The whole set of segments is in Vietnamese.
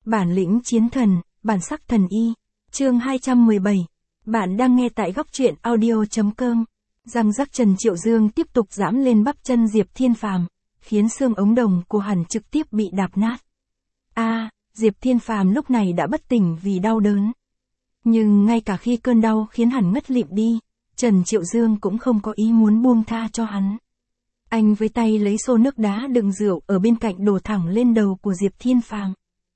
Bản lĩnh chiến thần, bản sắc thần y. Chương 217. Bạn đang nghe tại góc truyện audio.com. Răng rắc Trần Triệu Dương tiếp tục giẫm lên bắp chân Diệp Thiên Phàm, khiến xương ống đồng của hắn trực tiếp bị đạp nát. Diệp Thiên Phàm lúc này đã bất tỉnh vì đau đớn. Nhưng ngay cả khi cơn đau khiến hắn ngất lịm đi, Trần Triệu Dương cũng không có ý muốn buông tha cho hắn. Anh với tay lấy xô nước đá đựng rượu ở bên cạnh đổ thẳng lên đầu của Diệp Thiên Phàm.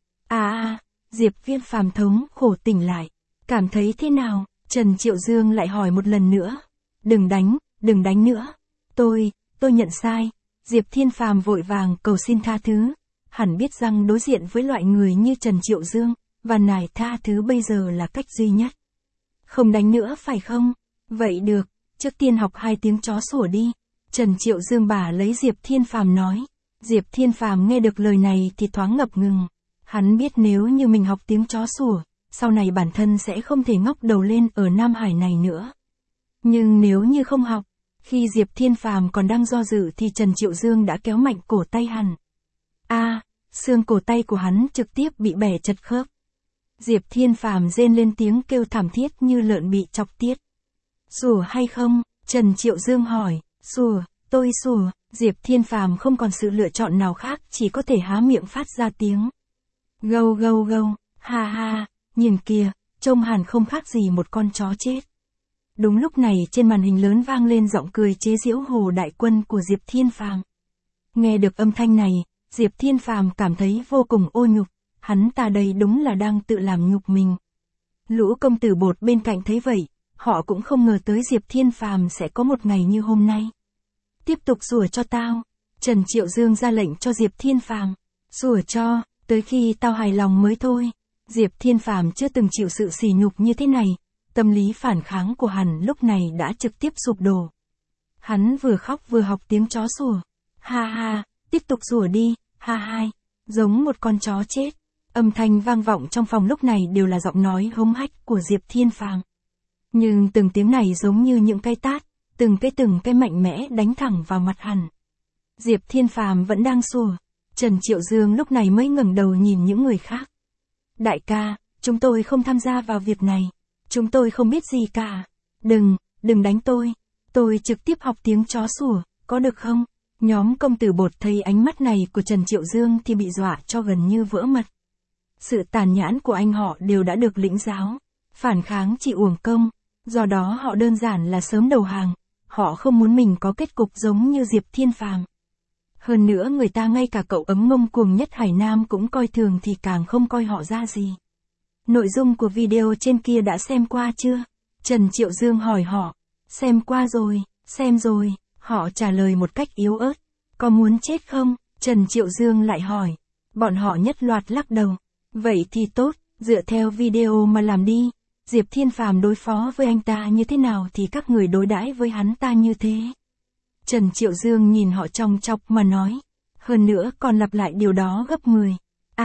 Diệp Thiên Phàm thống khổ tỉnh lại. Cảm thấy thế nào? Trần Triệu Dương lại hỏi một lần nữa. Đừng đánh nữa. Tôi nhận sai. Diệp Thiên Phàm vội vàng cầu xin tha thứ. Hẳn biết rằng đối diện với loại người như Trần Triệu Dương, và nài tha thứ bây giờ là cách duy nhất. Không đánh nữa phải không? Vậy được, trước tiên học 2 tiếng chó sủa đi. Trần Triệu Dương bà lấy Diệp Thiên Phàm nói. Diệp Thiên Phàm nghe được lời này thì thoáng ngập ngừng. Hắn biết nếu như mình học tiếng chó sủa, sau này bản thân sẽ không thể ngóc đầu lên ở Nam Hải này nữa. Nhưng nếu như không học, khi Diệp Thiên Phàm còn đang do dự thì Trần Triệu Dương đã kéo mạnh cổ tay hắn. Xương cổ tay của hắn trực tiếp bị bẻ chật khớp. Diệp Thiên Phàm rên lên tiếng kêu thảm thiết như lợn bị chọc tiết. Sủa hay không? Trần Triệu Dương hỏi. Sủa, tôi sủa. Diệp Thiên Phàm không còn sự lựa chọn nào khác, chỉ có thể há miệng phát ra tiếng. Gâu gâu gâu, ha ha, nhìn kìa, trông hẳn không khác gì một con chó chết. Đúng lúc này trên màn hình lớn vang lên giọng cười chế giễu Hồ Đại Quân của Diệp Thiên Phàm. Nghe được âm thanh này, Diệp Thiên Phàm cảm thấy vô cùng ô nhục, hắn ta đây đúng là đang tự làm nhục mình. Lũ công tử bột bên cạnh thấy vậy, họ cũng không ngờ tới Diệp Thiên Phàm sẽ có một ngày như hôm nay. Tiếp tục sủa cho tao. Trần Triệu Dương ra lệnh cho Diệp Thiên Phàm. Sủa cho, tới khi tao hài lòng mới thôi. Diệp Thiên Phàm chưa từng chịu sự sỉ nhục như thế này, tâm lý phản kháng của hắn lúc này đã trực tiếp sụp đổ. Hắn vừa khóc vừa học tiếng chó sủa. Ha ha, tiếp tục sủa đi, ha hai, giống một con chó chết. Âm thanh vang vọng trong phòng lúc này đều là giọng nói hống hách của Diệp Thiên Phàm. Nhưng từng tiếng này giống như những cái tát, từng cái mạnh mẽ đánh thẳng vào mặt hắn. Diệp Thiên Phàm vẫn đang sủa. Trần Triệu Dương lúc này mới ngẩng đầu nhìn những người khác. Đại ca, chúng tôi không tham gia vào việc này. Chúng tôi không biết gì cả. Đừng đánh tôi trực tiếp học tiếng chó sủa, có được không? Nhóm công tử bột thấy ánh mắt này của Trần Triệu Dương thì bị dọa cho gần như vỡ mật. Sự tàn nhẫn của anh họ đều đã được lĩnh giáo. Phản kháng chỉ uổng công, do đó họ đơn giản là sớm đầu hàng. Họ không muốn mình có kết cục giống như Diệp Thiên Phàm. Hơn nữa người ta ngay cả cậu ấm ngông cuồng nhất Hải Nam cũng coi thường thì càng không coi họ ra gì. Nội dung của video trên kia đã xem qua chưa? Trần Triệu Dương hỏi họ. Xem qua rồi, xem rồi. Họ trả lời một cách yếu ớt. Có muốn chết không? Trần Triệu Dương lại hỏi. Bọn họ nhất loạt lắc đầu. Vậy thì tốt, dựa theo video mà làm đi. Diệp Thiên Phàm đối phó với anh ta như thế nào thì các người đối đãi với hắn ta như thế. Trần Triệu Dương nhìn họ trong chọc mà nói. Hơn nữa còn lặp lại điều đó gấp 10.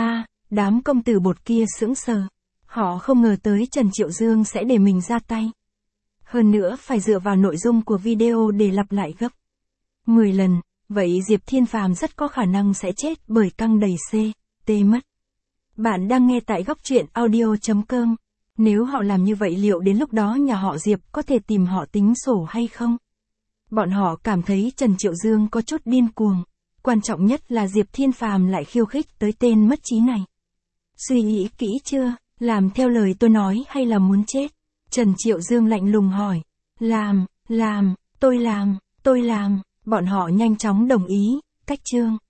Đám công tử bột kia sững sờ. Họ không ngờ tới Trần Triệu Dương sẽ để mình ra tay. Hơn nữa phải dựa vào nội dung của video để lặp lại gấp 10 lần. Vậy Diệp Thiên Phàm rất có khả năng sẽ chết bởi căng đầy CT mất. Bạn đang nghe tại góc truyện audio.com. Nếu họ làm như vậy liệu đến lúc đó nhà họ Diệp có thể tìm họ tính sổ hay không? Bọn họ cảm thấy Trần Triệu Dương có chút điên cuồng. Quan trọng nhất là Diệp Thiên Phàm lại khiêu khích tới tên mất trí này. Suy nghĩ kỹ chưa? Làm theo lời tôi nói hay là muốn chết? Trần Triệu Dương lạnh lùng hỏi. Tôi làm. Bọn họ nhanh chóng đồng ý. Cách chương.